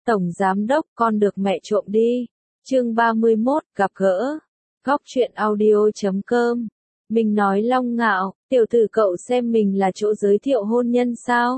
Tổng giám đốc, con được mẹ trộm đi. Chương 31, gặp gỡ. Góc truyện audio.com. Mình nói Long Ngạo, tiểu tử cậu xem mình là chỗ giới thiệu hôn nhân sao?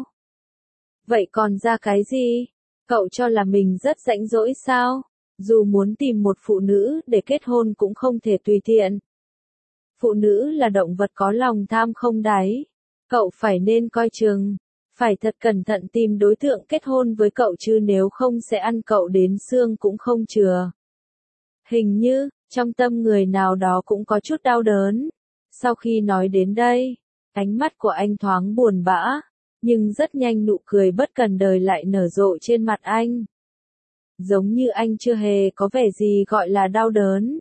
Vậy còn ra cái gì? Cậu cho là mình rất rãnh rỗi sao? Dù muốn tìm một phụ nữ để kết hôn cũng không thể tùy tiện. Phụ nữ là động vật có lòng tham không đáy. Cậu phải nên coi chừng. Phải thật cẩn thận tìm đối tượng kết hôn với cậu chứ nếu không sẽ ăn cậu đến xương cũng không chừa. Hình như, trong tâm người nào đó cũng có chút đau đớn. Sau khi nói đến đây, ánh mắt của anh thoáng buồn bã, nhưng rất nhanh nụ cười bất cần đời lại nở rộ trên mặt anh. Giống như anh chưa hề có vẻ gì gọi là đau đớn.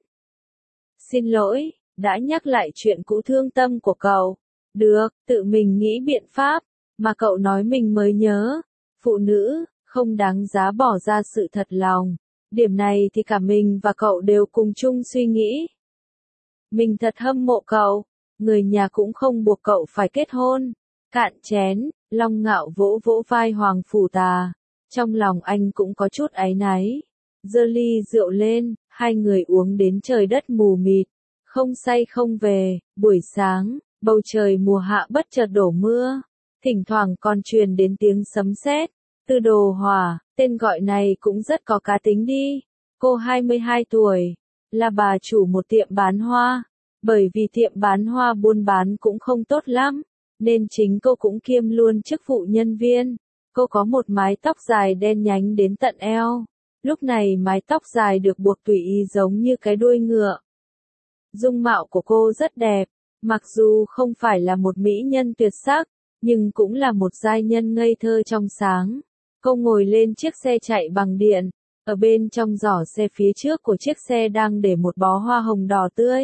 Xin lỗi, đã nhắc lại chuyện cũ thương tâm của cậu. Được, tự mình nghĩ biện pháp, mà cậu nói mình mới nhớ. Phụ nữ, không đáng giá bỏ ra sự thật lòng. Điểm này thì cả mình và cậu đều cùng chung suy nghĩ. Mình thật hâm mộ cậu, người nhà cũng không buộc cậu phải kết hôn. Cạn chén, Long Ngạo vỗ vỗ vai Hoàng Phủ Tà. Trong lòng anh cũng có chút áy náy. Giơ ly rượu lên, hai người uống đến trời đất mù mịt. Không say không về, buổi sáng, bầu trời mùa hạ bất chợt đổ mưa. Thỉnh thoảng còn truyền đến tiếng sấm sét. Từ Đồ Hòa, tên gọi này cũng rất có cá tính đi. Cô 22 tuổi, là bà chủ một tiệm bán hoa. Bởi vì tiệm bán hoa buôn bán cũng không tốt lắm, nên chính cô cũng kiêm luôn chức vụ nhân viên. Cô có một mái tóc dài đen nhánh đến tận eo. Lúc này mái tóc dài được buộc tùy ý giống như cái đuôi ngựa. Dung mạo của cô rất đẹp, mặc dù không phải là một mỹ nhân tuyệt sắc, nhưng cũng là một giai nhân ngây thơ trong sáng. Cô ngồi lên chiếc xe chạy bằng điện, ở bên trong giỏ xe phía trước của chiếc xe đang để một bó hoa hồng đỏ tươi.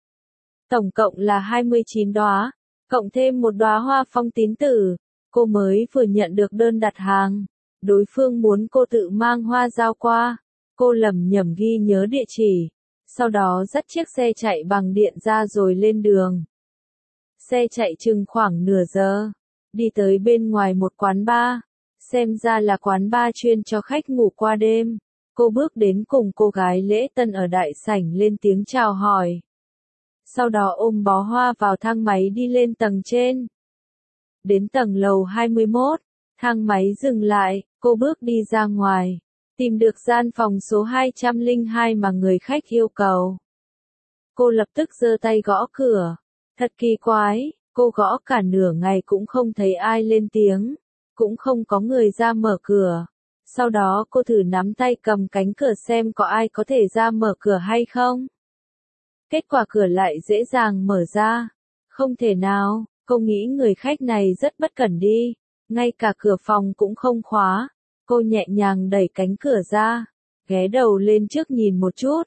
Tổng cộng là 29 đóa, cộng thêm một đóa hoa phong tín tử. Cô mới vừa nhận được đơn đặt hàng. Đối phương muốn cô tự mang hoa giao qua. Cô lẩm nhẩm ghi nhớ địa chỉ. Sau đó dắt chiếc xe chạy bằng điện ra rồi lên đường. Xe chạy chừng khoảng nửa giờ. Đi tới bên ngoài một quán bar. Xem ra là quán bar chuyên cho khách ngủ qua đêm. Cô bước đến cùng cô gái lễ tân ở đại sảnh lên tiếng chào hỏi. Sau đó ôm bó hoa vào thang máy đi lên tầng trên. Đến tầng lầu 21, thang máy dừng lại, cô bước đi ra ngoài, tìm được gian phòng số 202 mà người khách yêu cầu. Cô lập tức giơ tay gõ cửa. Thật kỳ quái, cô gõ cả nửa ngày cũng không thấy ai lên tiếng, cũng không có người ra mở cửa. Sau đó cô thử nắm tay cầm cánh cửa xem có ai có thể ra mở cửa hay không. Kết quả cửa lại dễ dàng mở ra. Không thể nào, cô nghĩ người khách này rất bất cẩn đi. Ngay cả cửa phòng cũng không khóa. Cô nhẹ nhàng đẩy cánh cửa ra. Ghé đầu lên trước nhìn một chút.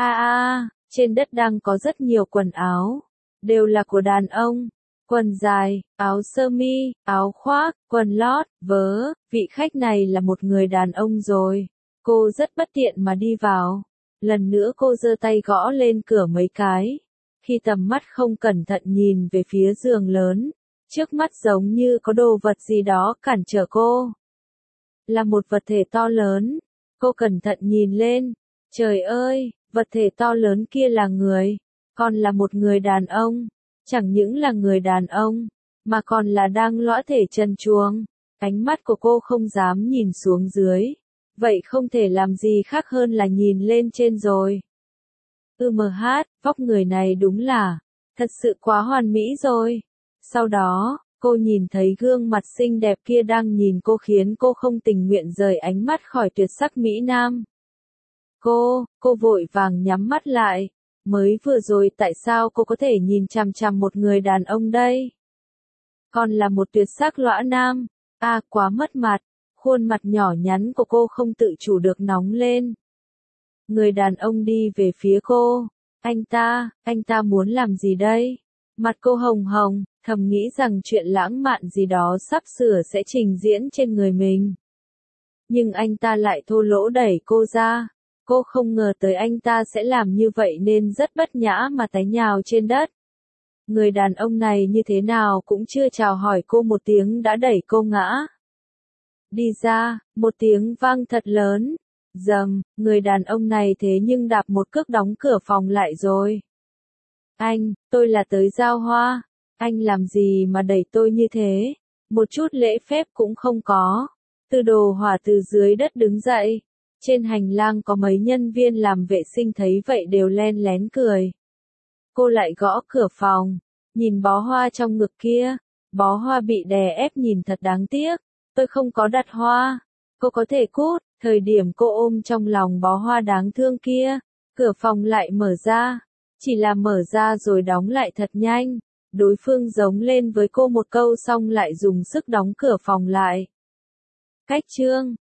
Trên đất đang có rất nhiều quần áo. Đều là của đàn ông. Quần dài, áo sơ mi, áo khoác, quần lót, vớ. Vị khách này là một người đàn ông rồi. Cô rất bất tiện mà đi vào. Lần nữa cô giơ tay gõ lên cửa mấy cái. Khi tầm mắt không cẩn thận nhìn về phía giường lớn, trước mắt giống như có đồ vật gì đó cản trở cô. Là một vật thể to lớn. Cô cẩn thận nhìn lên. Trời ơi, vật thể to lớn kia là người. Còn là một người đàn ông. Chẳng những là người đàn ông, mà còn là đang lõa thể trần truồng. Ánh mắt của cô không dám nhìn xuống dưới. Vậy không thể làm gì khác hơn là nhìn lên trên rồi. Vóc người này đúng là, thật sự quá hoàn mỹ rồi. Sau đó, cô nhìn thấy gương mặt xinh đẹp kia đang nhìn cô khiến cô không tình nguyện rời ánh mắt khỏi tuyệt sắc mỹ nam. Cô vội vàng nhắm mắt lại. Mới vừa rồi tại sao cô có thể nhìn chằm chằm một người đàn ông đây? Còn là một tuyệt sắc lõa nam. Quá mất mặt. Khuôn mặt nhỏ nhắn của cô không tự chủ được nóng lên. Người đàn ông đi về phía cô. Anh ta muốn làm gì đây? Mặt cô hồng hồng, thầm nghĩ rằng chuyện lãng mạn gì đó sắp sửa sẽ trình diễn trên người mình. Nhưng anh ta lại thô lỗ đẩy cô ra. Cô không ngờ tới anh ta sẽ làm như vậy nên rất bất nhã mà té nhào trên đất. Người đàn ông này như thế nào cũng chưa chào hỏi cô một tiếng đã đẩy cô ngã. Đi ra, một tiếng vang thật lớn. Dầm, người đàn ông này thế nhưng đạp một cước đóng cửa phòng lại rồi. Anh, tôi là tới giao hoa. Anh làm gì mà đẩy tôi như thế? Một chút lễ phép cũng không có. Tư Đồ Hỏa từ dưới đất đứng dậy. Trên hành lang có mấy nhân viên làm vệ sinh thấy vậy đều len lén cười. Cô lại gõ cửa phòng. Nhìn bó hoa trong ngực kia. Bó hoa bị đè ép nhìn thật đáng tiếc. Tôi không có đặt hoa. Cô có thể cút. Thời điểm cô ôm trong lòng bó hoa đáng thương kia. Cửa phòng lại mở ra. Chỉ là mở ra rồi đóng lại thật nhanh. Đối phương giống lên với cô một câu xong lại dùng sức đóng cửa phòng lại. Cách chương